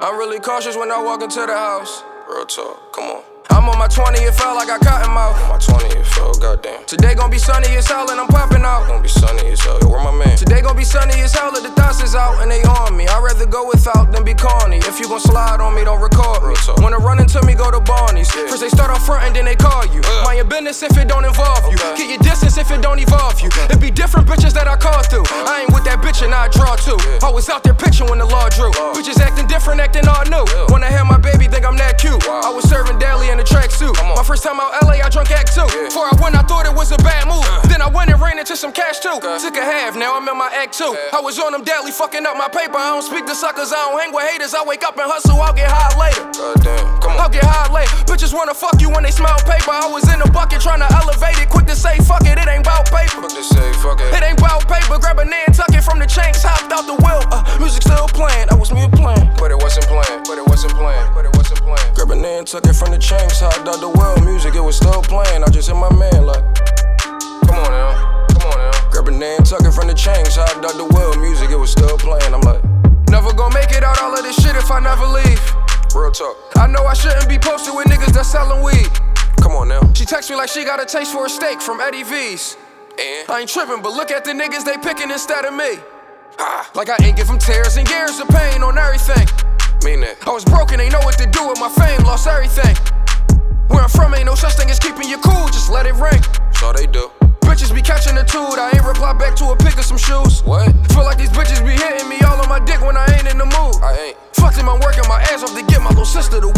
I'm really cautious when I walk into the house. Real talk, come on. I'm on my 20, it felt like I cotton mouth. On my 20, it felt goddamn. Today gon' be sunny as hell and I'm popping out. Gon' be sunny as hell, yo, where my man? Today gon' be sunny as hell and the thoughts is out and they on me. I'd rather go without than be corny. If you gon' slide on me, don't record me. Wanna run into me, go to Barney's. Yeah. First they start on front and then they call you. Mind your business if it don't involve you. Get your distance if it don't evolve you. It be different bitches that I call through. I ain't with that bitch and I draw too. I was out there pitching when the law drew. Bitches acting different, acting all new. Wanna have my baby, think I'm that cute. I was serving daily in a tracksuit. My first time out LA, I drunk Act 2. Before I went, I thought it was a bad move. Then I went and ran into some cash too. Took a half, now I'm in my Act 2. I was on them daily, fucking up my paper. I don't speak to suckers, I don't hang with haters. I wake up and hustle, I'll get high later. Goddamn, come on. I'll get high later. Bitches wanna fuck you when they smell paper. I was in the bucket trying to elevate it. Quick to say fuck it, it ain't bout paper. Quick to say fuck it. It ain't bout paper. Grab a Nantucket from the chains, hopped out the wheel. Music still playing, I was mute playing. But it wasn't playing, but it wasn't playing, but it wasn't playing. Grab a Nantucket from the chains, hopped out the wheel. Music, it was still playing. I just hit my man like, come on now, come on now. Grab a Nantucket from the chains, hopped out the wheel. Music, it was still playing. I'm like, never gonna make it out all of this shit if I never leave. Real talk. I know I shouldn't be posted with niggas that's selling weed. Come on now. She text me like she got a taste for a steak from Eddie V's. And I ain't tripping, but look at the niggas they picking instead of me. Like I ain't give them tears and years of pain on everything. Mean that. I was broken, ain't know what to do with my fame, lost everything. Where I'm from ain't no such thing as keeping you cool, just let it ring. That's all they do. Bitches be catching the toot, I ain't reply back to a pic of some shoes. What? Feel like these bitches be hitting me all on my dick when I ain't in the mood. I ain't. Fuck them, I'm working my ass off to get my little sister to